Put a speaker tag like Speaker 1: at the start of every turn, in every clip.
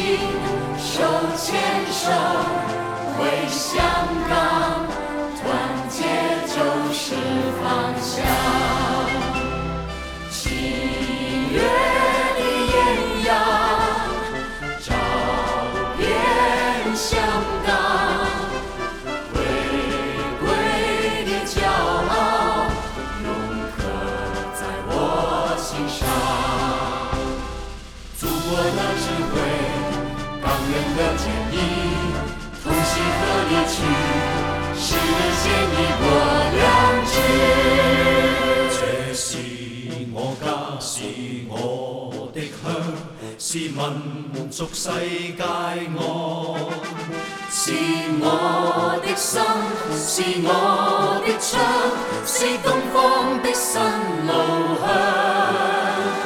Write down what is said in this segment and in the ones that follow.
Speaker 1: 手牵手为香港，团结就是方向。七月的艳阳照遍香港，回归的骄傲永刻在我心上。祖国的智慧，港人的坚毅，同心合力去实现一国两制。
Speaker 2: 這是我家，是我的鄉，是民族世界愛。
Speaker 1: 是我的心，是我的窗，是東方的新路向。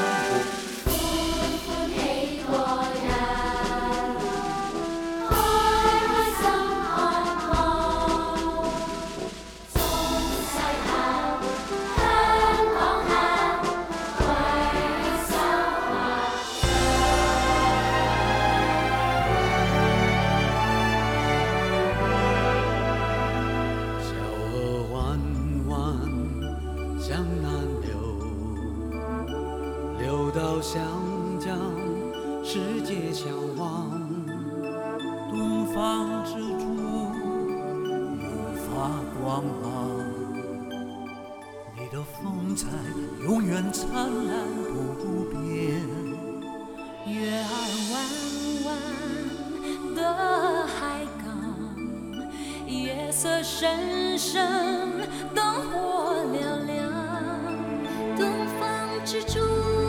Speaker 3: 到湘江，世界向往，东方之珠永发光芒。你的风采永远灿烂不变。
Speaker 4: 月儿弯弯的海港，夜色深深，灯火亮亮，东方之珠。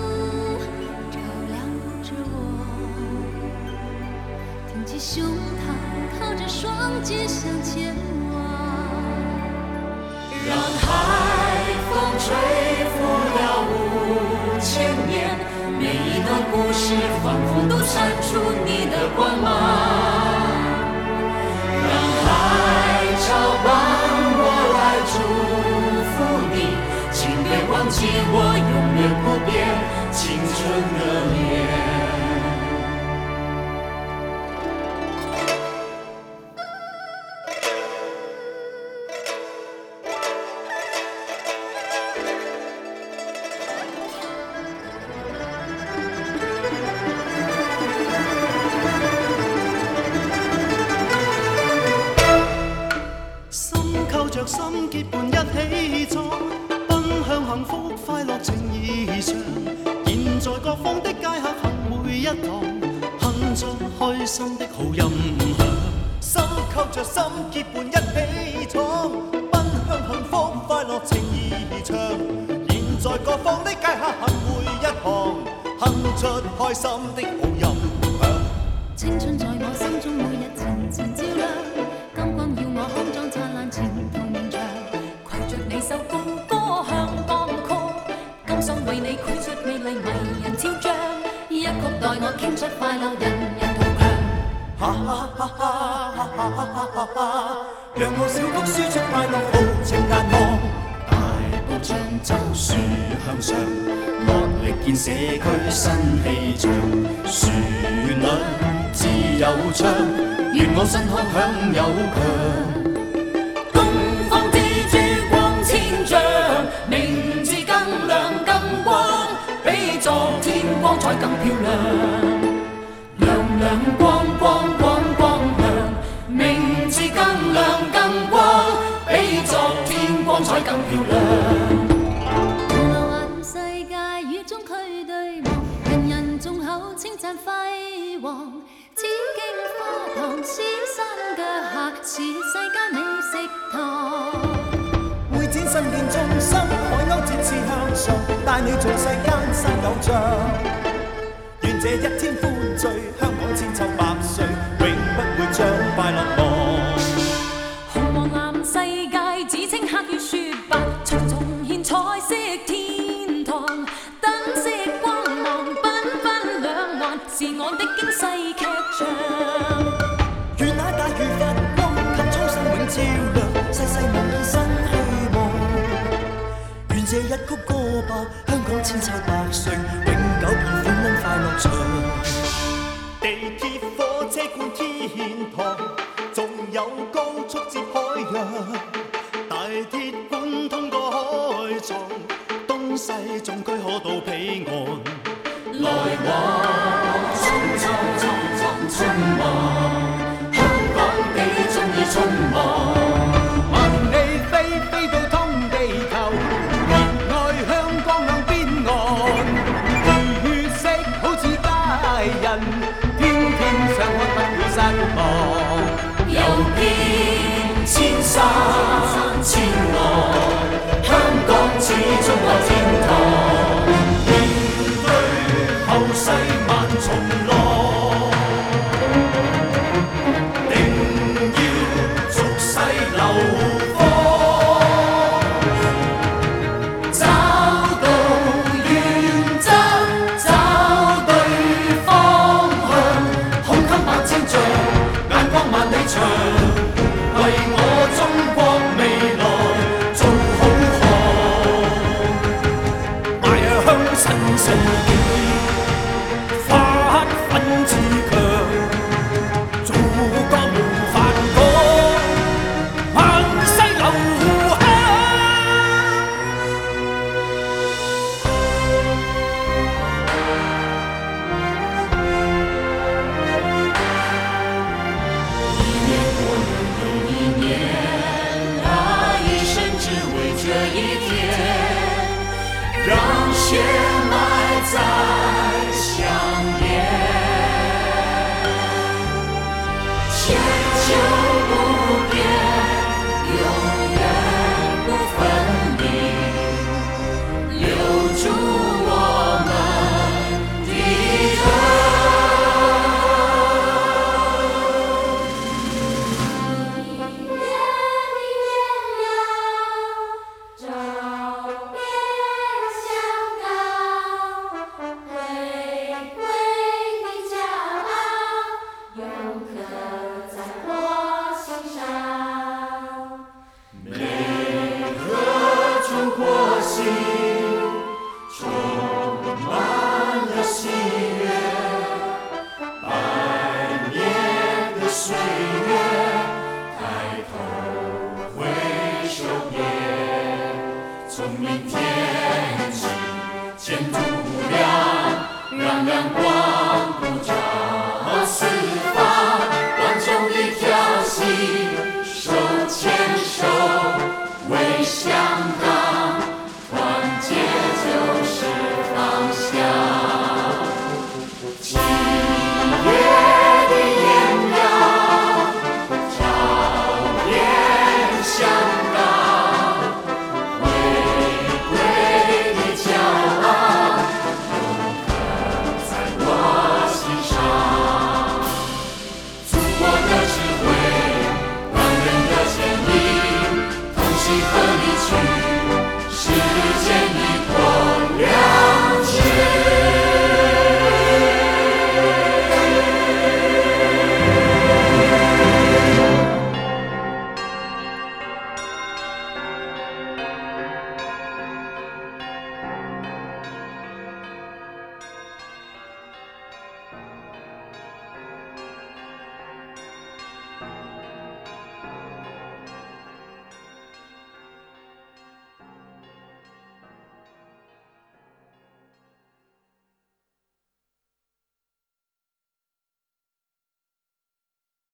Speaker 4: 挺起胸膛，靠着双肩向前望，
Speaker 1: 让海风吹拂了5000年，每一段故事仿佛都闪出你的光芒。让海潮帮我来祝福你，请别忘记我永远不变青春的脸。
Speaker 3: 心結伴一起闖，奔向幸福快樂情義長。現在各方的街客行每一趟，哼出開心的好音響。心扣着心結伴一起闖，奔向幸福快樂情義長。現在各方的街客行每一趟，哼出開心的好音響。
Speaker 4: 青春在我心中每日前前照亮，金光耀我康莊燦爛前途明亮，攜着你手高歌向港曲，甘心為你繪出美麗迷人肖像，一曲待我傾出快樂，人人同強。
Speaker 3: 哈哈哈哈哈哈哈哈！讓我小曲輸出快樂豪情難忘。
Speaker 2: 大步將就樹向上，落力建社區新氣象。旋律自由唱，願我新腔響有強。
Speaker 1: 東方之珠光千丈，明智更亮更光，比昨天光彩更漂亮。亮亮光光光光亮，明智更亮更光，比昨天光彩更漂亮。
Speaker 4: 流環世界與中區對望，人人眾口稱讚輝煌。紫荊花堂是山腳下，是世間美食堂。
Speaker 3: 會展新建中心，海鷗展翅向上，帶你做世間新偶像。願這一天歡聚，香港千秋百歲，永不會將快樂忘。
Speaker 4: 紅黃藍世界只稱黑與雪白，重重現彩色天堂，燈色光芒繽紛兩岸，是我的驚世劇場。
Speaker 3: 願那大如佛光，給蒼生永照亮，世世夢見新希望。願這一曲歌吧，香港千秋百歲，永久變歡欣快樂場。 地鐵、火車觀天堂，仲有高速接海洋。大鐵貫通過海床，東西總區可到彼岸。
Speaker 1: 來往，匆匆匆匆匆忙，香港地中意匆忙。
Speaker 5: 萬里飛飛到通地球，熱愛香港兩邊岸。血色好似佳人，天天上海不會失望。
Speaker 1: 遊遍千山千岸，香港始終有天堂。
Speaker 2: 後世萬重浪，定要俗世流芳，
Speaker 1: 找到原則，找對方向，胸襟百千丈，眼光萬里長，為我中國未來做好行，
Speaker 2: 邁向新世紀。
Speaker 1: 让血脉再相连，千秋不变，永远不分离，留住我们的从明天起，前途亮，让阳光。